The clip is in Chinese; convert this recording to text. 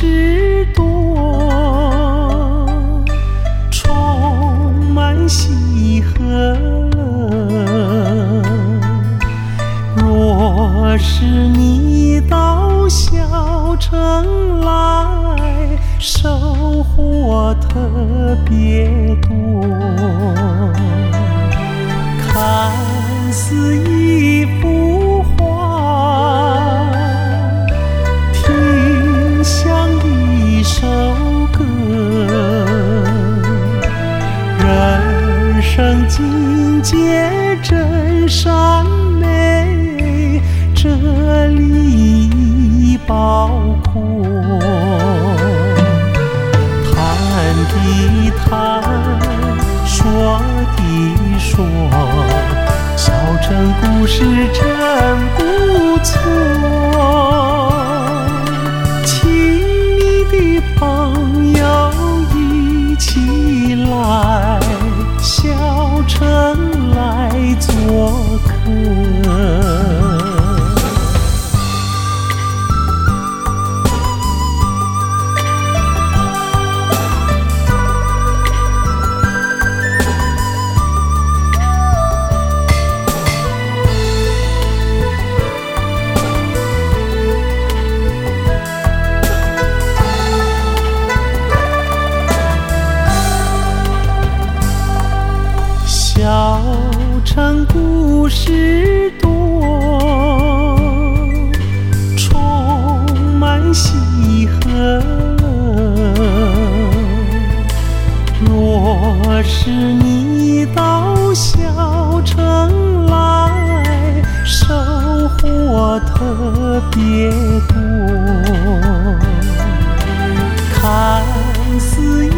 事多，充满喜和乐。若是你到小城来，收获特别多。看似一幅画，听像一首歌，人生境界真善美，这里包括。谈的谈，说的说，小城故事真不错。亲密的朋友一起来，小城来做客。小城故事多，充满喜和乐。若是你到小城来，收获特别多。看似